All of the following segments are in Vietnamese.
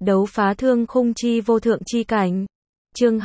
Đấu phá thương khung chi vô thượng chi cảnh. Chương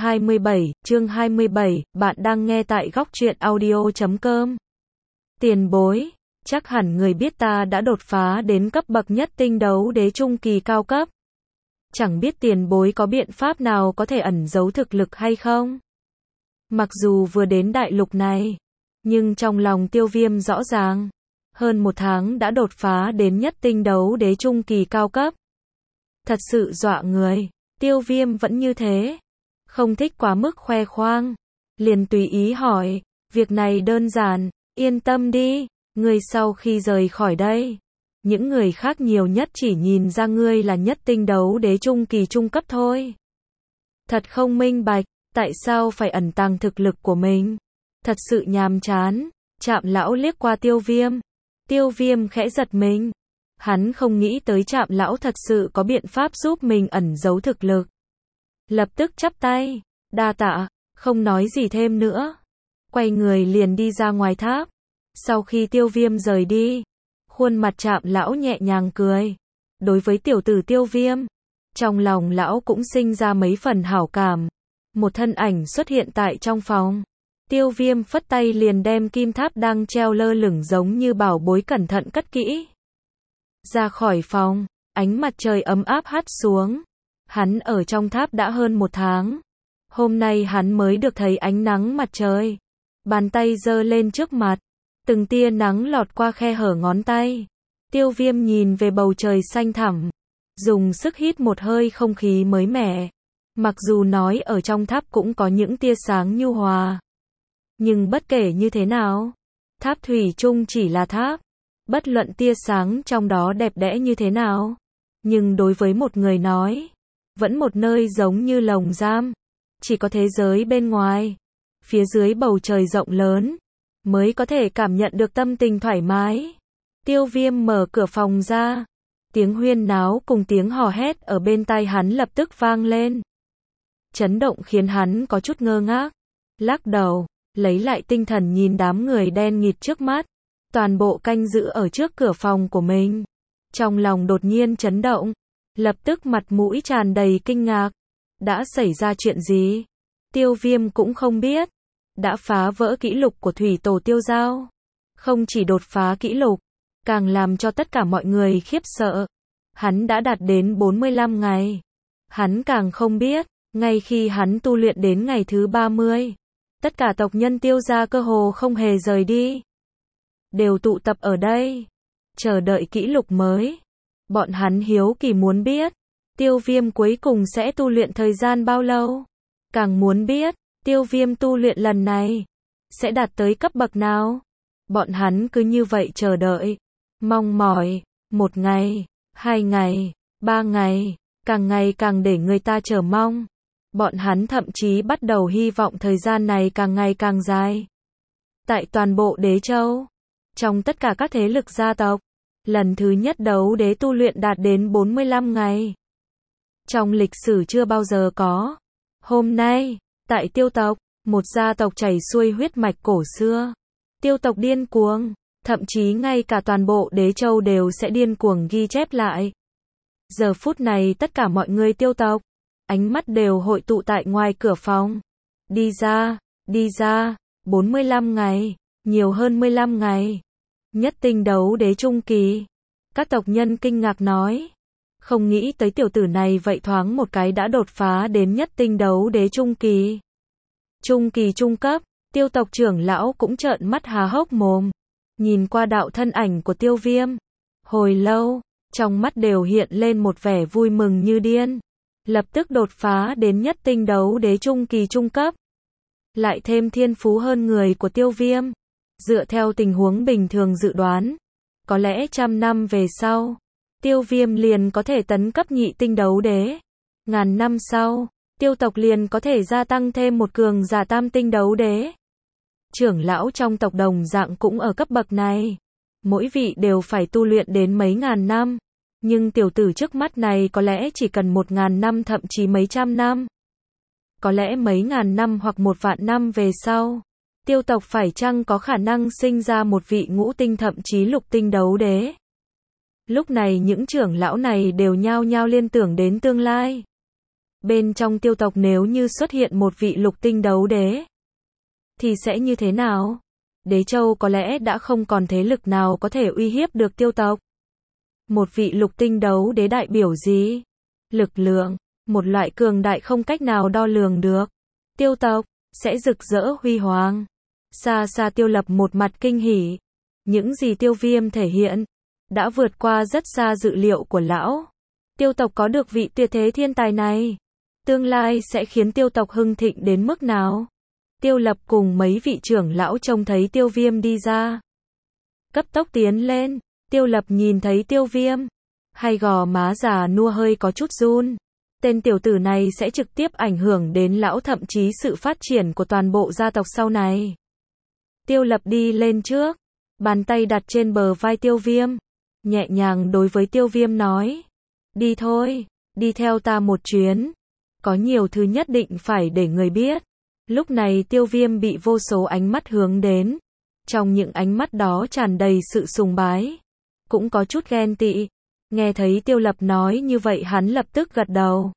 27, bạn đang nghe tại góc truyện audio.com. Tiền bối, chắc hẳn người biết ta đã đột phá đến cấp bậc nhất tinh đấu đế trung kỳ cao cấp. Chẳng biết tiền bối có biện pháp nào có thể ẩn giấu thực lực hay không? Mặc dù vừa đến đại lục này, nhưng trong lòng Tiêu Viêm rõ ràng, hơn một tháng đã đột phá đến nhất tinh đấu đế trung kỳ cao cấp. Thật sự dọa người. Tiêu Viêm vẫn như thế, không thích quá mức khoe khoang, liền tùy ý hỏi, việc này đơn giản, yên tâm đi, ngươi sau khi rời khỏi đây, những người khác nhiều nhất chỉ nhìn ra ngươi là nhất tinh đấu đế trung kỳ trung cấp thôi. Thật không minh bạch, tại sao phải ẩn tàng thực lực của mình? Thật sự nhàm chán. Trạm lão liếc qua Tiêu Viêm. Tiêu Viêm khẽ giật mình. Hắn không nghĩ tới Trạm lão thật sự có biện pháp giúp mình ẩn giấu thực lực. Lập tức chắp tay, đa tạ, không nói gì thêm nữa. Quay người liền đi ra ngoài tháp. Sau khi Tiêu Viêm rời đi, khuôn mặt Trạm lão nhẹ nhàng cười. Đối với tiểu tử Tiêu Viêm, trong lòng lão cũng sinh ra mấy phần hảo cảm. Một thân ảnh xuất hiện tại trong phòng. Tiêu Viêm phất tay liền đem kim tháp đang treo lơ lửng giống như bảo bối cẩn thận cất kỹ. Ra khỏi phòng, ánh mặt trời ấm áp hắt xuống. Hắn ở trong tháp đã hơn một tháng. Hôm nay hắn mới được thấy ánh nắng mặt trời. Bàn tay giơ lên trước mặt, từng tia nắng lọt qua khe hở ngón tay. Tiêu Viêm nhìn về bầu trời xanh thẳm, dùng sức hít một hơi không khí mới mẻ. Mặc dù nói ở trong tháp cũng có những tia sáng nhu hòa, nhưng bất kể như thế nào, tháp thủy chung chỉ là tháp. Bất luận tia sáng trong đó đẹp đẽ như thế nào, nhưng đối với một người nói, vẫn một nơi giống như lồng giam. Chỉ có thế giới bên ngoài, phía dưới bầu trời rộng lớn, mới có thể cảm nhận được tâm tình thoải mái. Tiêu Viêm mở cửa phòng ra. Tiếng huyên náo cùng tiếng hò hét ở bên tai hắn lập tức vang lên. Chấn động khiến hắn có chút ngơ ngác. Lắc đầu, lấy lại tinh thần nhìn đám người đen nghịt trước mắt. Toàn bộ canh giữ ở trước cửa phòng của mình. Trong lòng đột nhiên chấn động. Lập tức mặt mũi tràn đầy kinh ngạc. Đã xảy ra chuyện gì? Tiêu Viêm cũng không biết. Đã phá vỡ kỷ lục của thủy tổ Tiêu Giao. Không chỉ đột phá kỷ lục, càng làm cho tất cả mọi người khiếp sợ. Hắn đã đạt đến 45 ngày. Hắn càng không biết, ngay khi hắn tu luyện đến ngày thứ 30, tất cả tộc nhân Tiêu gia cơ hồ không hề rời đi. Đều tụ tập ở đây, chờ đợi kỷ lục mới. Bọn hắn hiếu kỳ muốn biết, Tiêu Viêm cuối cùng sẽ tu luyện thời gian bao lâu. Càng muốn biết, Tiêu Viêm tu luyện lần này sẽ đạt tới cấp bậc nào. Bọn hắn cứ như vậy chờ đợi, mong mỏi, 1 ngày, 2 ngày, 3 ngày, càng ngày càng để người ta chờ mong. Bọn hắn thậm chí bắt đầu hy vọng thời gian này càng ngày càng dài. Tại toàn bộ Đế Châu, trong tất cả các thế lực gia tộc, lần thứ nhất đấu đế tu luyện đạt đến 45 ngày. Trong lịch sử chưa bao giờ có. Hôm nay, tại Tiêu tộc, một gia tộc chảy xuôi huyết mạch cổ xưa. Tiêu tộc điên cuồng, thậm chí ngay cả toàn bộ Đế Châu đều sẽ điên cuồng ghi chép lại. Giờ phút này tất cả mọi người Tiêu tộc, ánh mắt đều hội tụ tại ngoài cửa phòng. Đi ra, 45 ngày, nhiều hơn 15 ngày. Nhất tinh đấu đế trung kỳ. Các tộc nhân kinh ngạc nói. Không nghĩ tới tiểu tử này vậy thoáng một cái đã đột phá đến nhất tinh đấu đế trung kỳ. Trung kỳ trung cấp, Tiêu tộc trưởng lão cũng trợn mắt há hốc mồm. Nhìn qua đạo thân ảnh của Tiêu Viêm. Hồi lâu, trong mắt đều hiện lên một vẻ vui mừng như điên. Lập tức đột phá đến nhất tinh đấu đế trung kỳ trung cấp. Lại thêm thiên phú hơn người của Tiêu Viêm. Dựa theo tình huống bình thường dự đoán, có lẽ 100 năm về sau, Tiêu Viêm liền có thể tấn cấp nhị tinh đấu đế. 1000 năm sau, Tiêu tộc liền có thể gia tăng thêm một cường giả tam tinh đấu đế. Trưởng lão trong tộc đồng dạng cũng ở cấp bậc này. Mỗi vị đều phải tu luyện đến mấy ngàn năm. Nhưng tiểu tử trước mắt này có lẽ chỉ cần 1000 năm thậm chí mấy trăm năm. Có lẽ mấy ngàn năm hoặc 1.000 năm về sau, Tiêu tộc phải chăng có khả năng sinh ra một vị ngũ tinh thậm chí lục tinh đấu đế. Lúc này những trưởng lão này đều nhao nhao liên tưởng đến tương lai. Bên trong tiêu tộc nếu như xuất hiện một vị lục tinh đấu đế, thì sẽ như thế nào? Đế Châu có lẽ đã không còn thế lực nào có thể uy hiếp được tiêu tộc. Một vị lục tinh đấu đế đại biểu gì? Lực lượng, một loại cường đại không cách nào đo lường được. Tiêu tộc sẽ rực rỡ huy hoàng. Xa xa Tiêu Lập một mặt kinh hỉ. Những gì Tiêu Viêm thể hiện đã vượt qua rất xa dự liệu của lão. Tiêu tộc có được vị tuyệt thế thiên tài này, tương lai sẽ khiến tiêu tộc hưng thịnh đến mức nào? Tiêu Lập cùng mấy vị trưởng lão trông thấy Tiêu Viêm đi ra, cấp tốc tiến lên. Tiêu Lập nhìn thấy Tiêu Viêm, hay gò má già nua hơi có chút run. Tên tiểu tử này sẽ trực tiếp ảnh hưởng đến lão, thậm chí sự phát triển của toàn bộ gia tộc sau này. Tiêu Lập đi lên trước, bàn tay đặt trên bờ vai Tiêu Viêm, nhẹ nhàng đối với Tiêu Viêm nói: đi thôi, đi theo ta một chuyến. Có nhiều thứ nhất định phải để người biết. Lúc này Tiêu Viêm bị vô số ánh mắt hướng đến. Trong những ánh mắt đó tràn đầy sự sùng bái, cũng có chút ghen tị. Nghe thấy Tiêu Lập nói như vậy hắn lập tức gật đầu.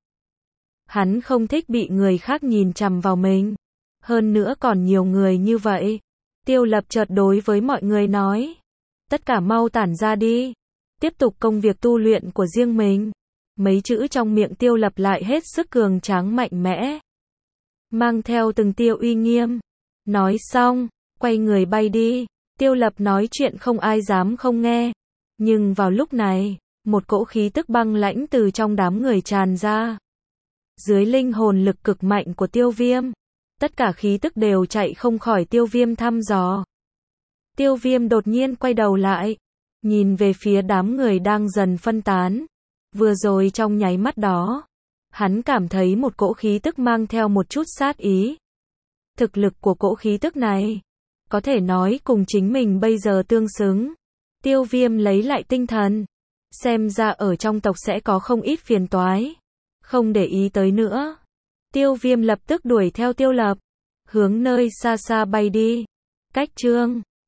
Hắn không thích bị người khác nhìn chằm vào mình. Hơn nữa còn nhiều người như vậy. Tiêu Lập chợt đối với mọi người nói: tất cả mau tản ra đi, tiếp tục công việc tu luyện của riêng mình. Mấy chữ trong miệng Tiêu Lập lại hết sức cường tráng mạnh mẽ, mang theo từng tia uy nghiêm. Nói xong, quay người bay đi. Tiêu Lập nói chuyện không ai dám không nghe. Nhưng vào lúc này, một cỗ khí tức băng lãnh từ trong đám người tràn ra. Dưới linh hồn lực cực mạnh của Tiêu Viêm, tất cả khí tức đều chạy không khỏi Tiêu Viêm thăm dò. Tiêu Viêm đột nhiên quay đầu lại, nhìn về phía đám người đang dần phân tán. Vừa rồi trong nháy mắt đó, hắn cảm thấy một cỗ khí tức mang theo một chút sát ý. Thực lực của cỗ khí tức này, có thể nói cùng chính mình bây giờ tương xứng. Tiêu Viêm lấy lại tinh thần. Xem ra ở trong tộc sẽ có không ít phiền toái. Không để ý tới nữa. Tiêu Viêm lập tức đuổi theo Tiêu Lập, hướng nơi xa xa bay đi. Cách chương